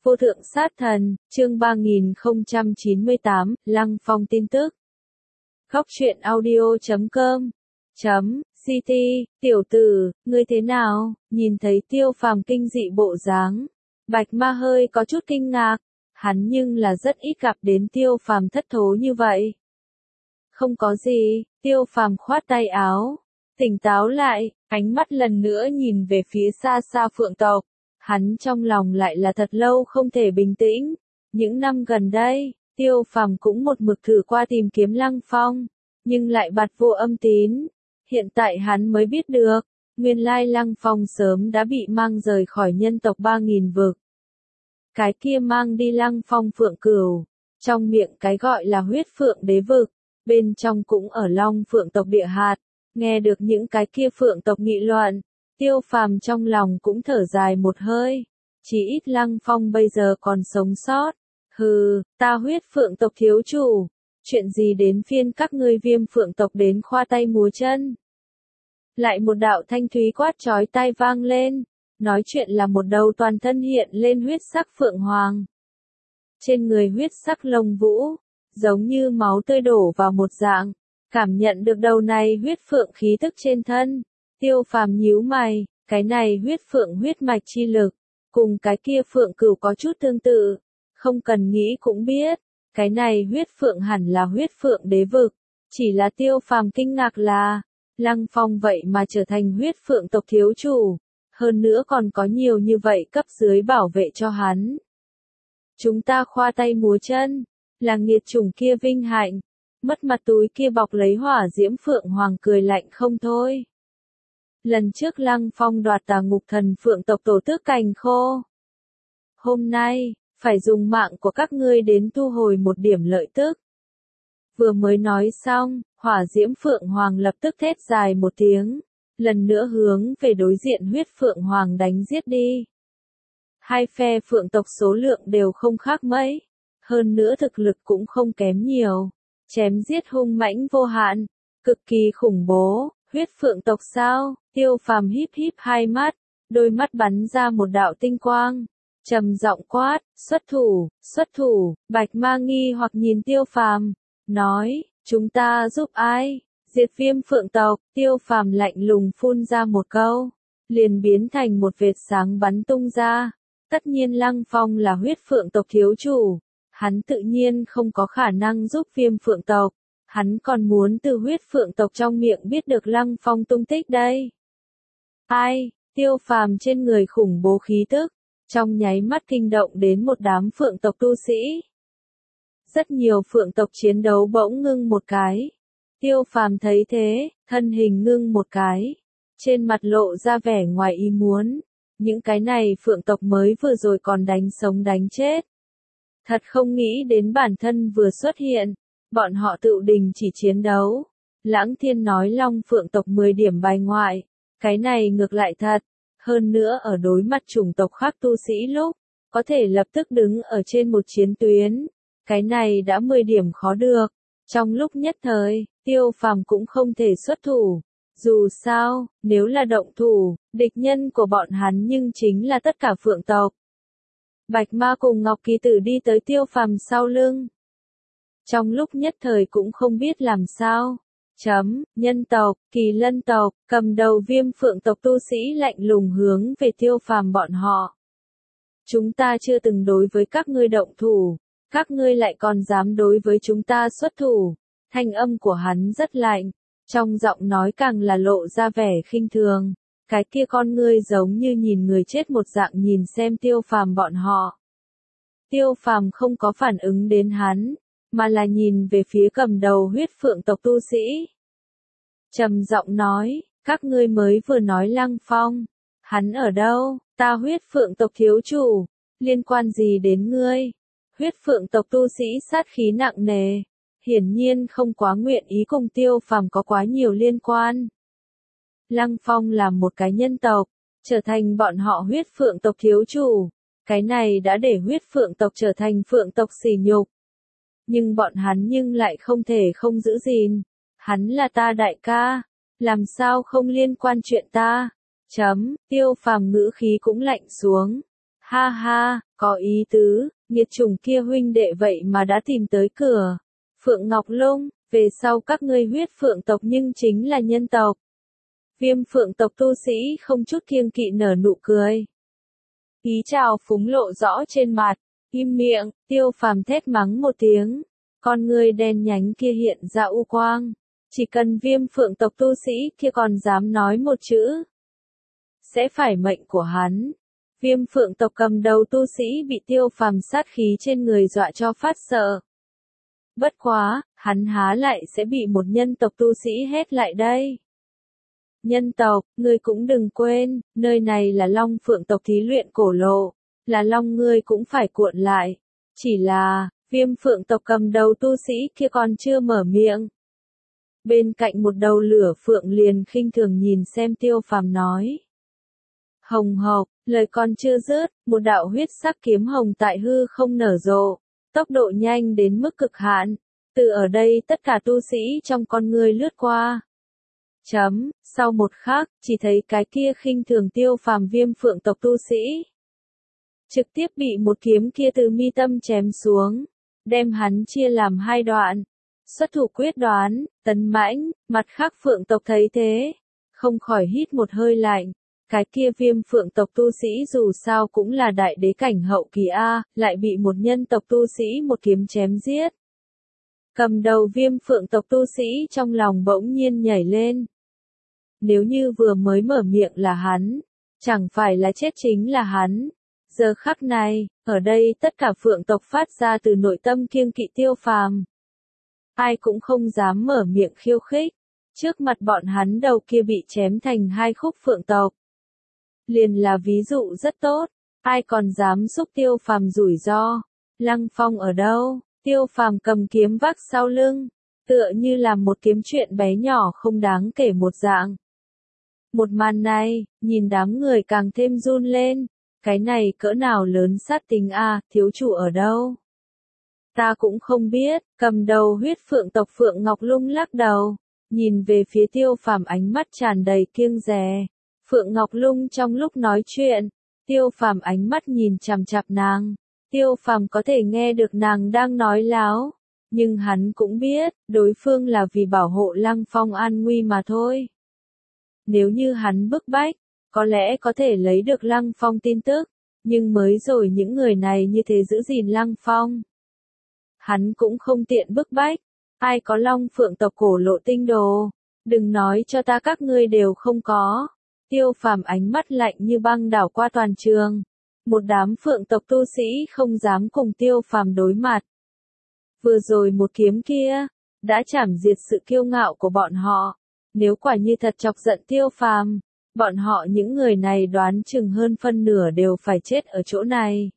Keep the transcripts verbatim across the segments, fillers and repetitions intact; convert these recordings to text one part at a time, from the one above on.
Vô thượng sát thần, chương ba nghìn không trăm chín mươi tám, Lăng Phong tin tức. Khóc chuyện audio chấm com chấm ct, tiểu tử, ngươi thế nào? Nhìn thấy Tiêu Phàm kinh dị bộ dáng, Bạch Ma hơi có chút kinh ngạc, hắn nhưng là rất ít gặp đến Tiêu Phàm thất thố như vậy. Không có gì, Tiêu Phàm khoát tay áo, tỉnh táo lại, ánh mắt lần nữa nhìn về phía xa xa Phượng tộc. Hắn trong lòng lại là thật lâu không thể bình tĩnh. Những năm gần đây, Tiêu Phàm cũng một mực thử qua tìm kiếm Lăng Phong, nhưng lại bặt vô âm tín. Hiện tại hắn mới biết được, nguyên lai Lăng Phong sớm đã bị mang rời khỏi nhân tộc ba nghìn vực. Cái kia mang đi Lăng Phong Phượng Cửu, trong miệng cái gọi là huyết phượng đế vực, bên trong cũng ở Long Phượng tộc địa hạt. Nghe được những cái kia Phượng tộc nghị luận, Tiêu Phàm trong lòng cũng thở dài một hơi, chỉ ít Lăng Phong bây giờ còn sống sót. Hừ, ta huyết Phượng tộc thiếu chủ, chuyện gì đến phiên các ngươi Viêm Phượng tộc đến khoa tay múa chân. Lại một đạo thanh thúy quát chói tai vang lên, nói chuyện là một đầu toàn thân hiện lên huyết sắc phượng hoàng. Trên người huyết sắc lông vũ, giống như máu tươi đổ vào một dạng, cảm nhận được đầu này huyết phượng khí tức trên thân. Tiêu Phàm nhíu mày, cái này huyết phượng huyết mạch chi lực, cùng cái kia Phượng Cửu có chút tương tự, không cần nghĩ cũng biết, cái này huyết phượng hẳn là huyết phượng đế vực, chỉ là Tiêu Phàm kinh ngạc là, Lăng Phong vậy mà trở thành huyết phượng tộc thiếu chủ, hơn nữa còn có nhiều như vậy cấp dưới bảo vệ cho hắn. Chúng ta khoa tay múa chân, là nghiệt chủng kia vinh hạnh, mất mặt túi kia bọc lấy hỏa diễm Phượng Hoàng cười lạnh không thôi. Lần trước Lăng Phong đoạt Tà Ngục Thần Phượng tộc tổ tước cành khô. Hôm nay, phải dùng mạng của các ngươi đến thu hồi một điểm lợi tức. Vừa mới nói xong, hỏa diễm Phượng Hoàng lập tức thét dài một tiếng, lần nữa hướng về đối diện huyết Phượng Hoàng đánh giết đi. Hai phe Phượng tộc số lượng đều không khác mấy, hơn nữa thực lực cũng không kém nhiều, chém giết hung mãnh vô hạn, cực kỳ khủng bố. Huyết Phượng tộc sao? Tiêu Phàm híp híp hai mắt, đôi mắt bắn ra một đạo tinh quang, trầm giọng quát, xuất thủ, xuất thủ. Bạch Ma nghi hoặc nhìn Tiêu Phàm, nói, chúng ta giúp ai? Diệt Viêm Phượng tộc. Tiêu Phàm lạnh lùng phun ra một câu, liền biến thành một vệt sáng bắn tung ra. Tất nhiên Lăng Phong là huyết Phượng tộc thiếu chủ, hắn tự nhiên không có khả năng giúp Viêm Phượng tộc. Hắn còn muốn từ huyết Phượng tộc trong miệng biết được Lăng Phong tung tích đây. Ai, Tiêu Phàm trên người khủng bố khí tức, trong nháy mắt kinh động đến một đám Phượng tộc tu sĩ. Rất nhiều Phượng tộc chiến đấu bỗng ngưng một cái. Tiêu Phàm thấy thế, thân hình ngưng một cái, trên mặt lộ ra vẻ ngoài ý muốn. Những cái này Phượng tộc mới vừa rồi còn đánh sống đánh chết. Thật không nghĩ đến bản thân vừa xuất hiện. Bọn họ tự đình chỉ chiến đấu. Lãng Thiên nói Long Phượng tộc mười điểm bài ngoại, cái này ngược lại thật. Hơn nữa ở đối mặt chủng tộc khác tu sĩ lúc, có thể lập tức đứng ở trên một chiến tuyến. Cái này đã mười điểm khó được. Trong lúc nhất thời, Tiêu Phàm cũng không thể xuất thủ. Dù sao, nếu là động thủ, địch nhân của bọn hắn nhưng chính là tất cả Phượng tộc. Bạch Ma cùng Ngọc Kỳ Tử đi tới Tiêu Phàm sau lưng. Trong lúc nhất thời cũng không biết làm sao. Chấm, nhân tộc, Kỳ Lân tộc, cầm đầu Viêm Phượng tộc tu sĩ lạnh lùng hướng về Tiêu Phàm bọn họ. Chúng ta chưa từng đối với các ngươi động thủ, các ngươi lại còn dám đối với chúng ta xuất thủ. Thanh âm của hắn rất lạnh, trong giọng nói càng là lộ ra vẻ khinh thường. Cái kia con ngươi giống như nhìn người chết một dạng nhìn xem Tiêu Phàm bọn họ. Tiêu Phàm không có phản ứng đến hắn, mà là nhìn về phía cầm đầu huyết Phượng tộc tu sĩ. Trầm giọng nói, các ngươi mới vừa nói Lăng Phong, hắn ở đâu? Ta huyết Phượng tộc thiếu chủ, liên quan gì đến ngươi? Huyết Phượng tộc tu sĩ sát khí nặng nề, hiển nhiên không quá nguyện ý cùng Tiêu Phàm có quá nhiều liên quan. Lăng Phong là một cái nhân tộc, trở thành bọn họ huyết Phượng tộc thiếu chủ, cái này đã để huyết Phượng tộc trở thành Phượng tộc sỉ nhục. Nhưng bọn hắn nhưng lại không thể không giữ gìn. Hắn là ta đại ca, làm sao không liên quan chuyện ta? Chấm, Tiêu Phàm ngữ khí cũng lạnh xuống. Ha ha, có ý tứ, nghiệt chủng kia huynh đệ vậy mà đã tìm tới cửa. Phượng Ngọc Lung, về sau các ngươi huyết phượng tộc nhưng chính là nhân tộc. Viêm phượng tộc tu sĩ không chút kiêng kỵ nở nụ cười. Ý chào phúng lộ rõ trên mặt, im miệng, Tiêu Phàm thét mắng một tiếng. Con người đen nhánh kia hiện ra u quang. Chỉ cần viêm phượng tộc tu sĩ kia còn dám nói một chữ, sẽ phải mệnh của hắn. Viêm phượng tộc cầm đầu tu sĩ bị Tiêu Phàm sát khí trên người dọa cho phát sợ. Bất quá, hắn há lại sẽ bị một nhân tộc tu sĩ hét lại đây. Nhân tộc, ngươi cũng đừng quên, nơi này là Long Phượng tộc thí luyện cổ lộ, là Long ngươi cũng phải cuộn lại. Chỉ là, viêm phượng tộc cầm đầu tu sĩ kia còn chưa mở miệng. Bên cạnh một đầu lửa phượng liền khinh thường nhìn xem Tiêu Phàm nói. Hồng hộc, lời còn chưa dứt, một đạo huyết sắc kiếm hồng tại hư không nở rộ, tốc độ nhanh đến mức cực hạn. Từ ở đây tất cả tu sĩ trong con người lướt qua. Chấm, sau một khắc, chỉ thấy cái kia khinh thường Tiêu Phàm viêm phượng tộc tu sĩ. Trực tiếp bị một kiếm kia từ mi tâm chém xuống, đem hắn chia làm hai đoạn. Xuất thủ quyết đoán, tấn mãnh, mặt khác phượng tộc thấy thế, không khỏi hít một hơi lạnh. Cái kia viêm phượng tộc tu sĩ dù sao cũng là đại đế cảnh hậu kỳ A, lại bị một nhân tộc tu sĩ một kiếm chém giết. Cầm đầu viêm phượng tộc tu sĩ trong lòng bỗng nhiên nhảy lên. Nếu như vừa mới mở miệng là hắn, chẳng phải là chết chính là hắn. Giờ khắc này, ở đây tất cả phượng tộc phát ra từ nội tâm kiêng kỵ Tiêu Phàm. Ai cũng không dám mở miệng khiêu khích. Trước mặt bọn hắn đầu kia bị chém thành hai khúc phượng tộc. Liền là ví dụ rất tốt. Ai còn dám xúc Tiêu Phàm rủi ro. Lăng Phong ở đâu? Tiêu Phàm cầm kiếm vác sau lưng. Tựa như là một kiếm chuyện bé nhỏ không đáng kể một dạng. Một màn này, nhìn đám người càng thêm run lên. Cái này cỡ nào lớn sát tình a, thiếu chủ ở đâu? Ta cũng không biết, cầm đầu huyết phượng tộc Phượng Ngọc Lung lắc đầu, nhìn về phía Tiêu Phàm ánh mắt tràn đầy kiêng dè. Phượng Ngọc Lung trong lúc nói chuyện, Tiêu Phàm ánh mắt nhìn chằm chằm nàng. Tiêu Phàm có thể nghe được nàng đang nói láo, nhưng hắn cũng biết, đối phương là vì bảo hộ Lăng Phong an nguy mà thôi. Nếu như hắn bức bách, có lẽ có thể lấy được Lăng Phong tin tức, nhưng mới rồi những người này như thế giữ gìn Lăng Phong. Hắn cũng không tiện bức bách, ai có Long Phượng tộc cổ lộ tinh đồ, đừng nói cho ta các ngươi đều không có. Tiêu Phàm ánh mắt lạnh như băng đảo qua toàn trường. Một đám phượng tộc tu sĩ không dám cùng Tiêu Phàm đối mặt. Vừa rồi một kiếm kia, đã chảm diệt sự kiêu ngạo của bọn họ. Nếu quả như thật chọc giận Tiêu Phàm, bọn họ những người này đoán chừng hơn phân nửa đều phải chết ở chỗ này.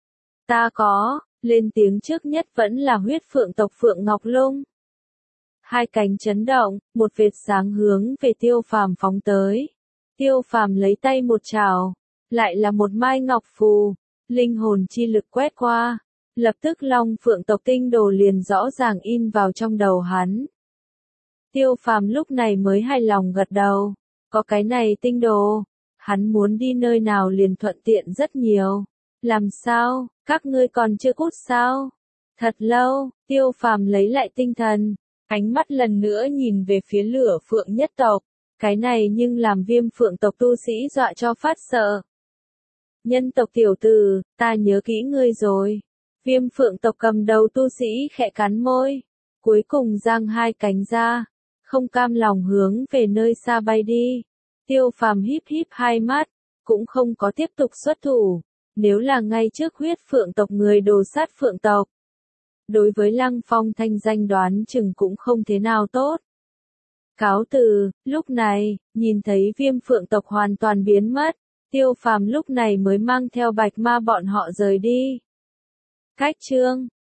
Ta có, lên tiếng trước nhất vẫn là huyết phượng tộc Phượng Ngọc Lung. Hai cánh chấn động, một vệt sáng hướng về Tiêu Phàm phóng tới. Tiêu Phàm lấy tay một chảo, lại là một mai ngọc phù, linh hồn chi lực quét qua, lập tức Long Phượng tộc tinh đồ liền rõ ràng in vào trong đầu hắn. Tiêu Phàm lúc này mới hài lòng gật đầu, có cái này tinh đồ, hắn muốn đi nơi nào liền thuận tiện rất nhiều. Làm sao, các ngươi còn chưa cút sao? Thật lâu, Tiêu Phàm lấy lại tinh thần, ánh mắt lần nữa nhìn về phía lửa phượng nhất tộc. Cái này nhưng làm viêm phượng tộc tu sĩ dọa cho phát sợ. Nhân tộc tiểu tử, ta nhớ kỹ ngươi rồi. Viêm phượng tộc cầm đầu tu sĩ khẽ cắn môi. Cuối cùng giang hai cánh ra. Không cam lòng hướng về nơi xa bay đi. Tiêu Phàm híp híp hai mắt. Cũng không có tiếp tục xuất thủ. Nếu là ngay trước huyết phượng tộc người đồ sát phượng tộc. Đối với Lăng Phong thanh danh đoán chừng cũng không thế nào tốt. Cáo từ, lúc này, nhìn thấy viêm phượng tộc hoàn toàn biến mất, Tiêu Phàm lúc này mới mang theo bạch ma bọn họ rời đi. Cách chương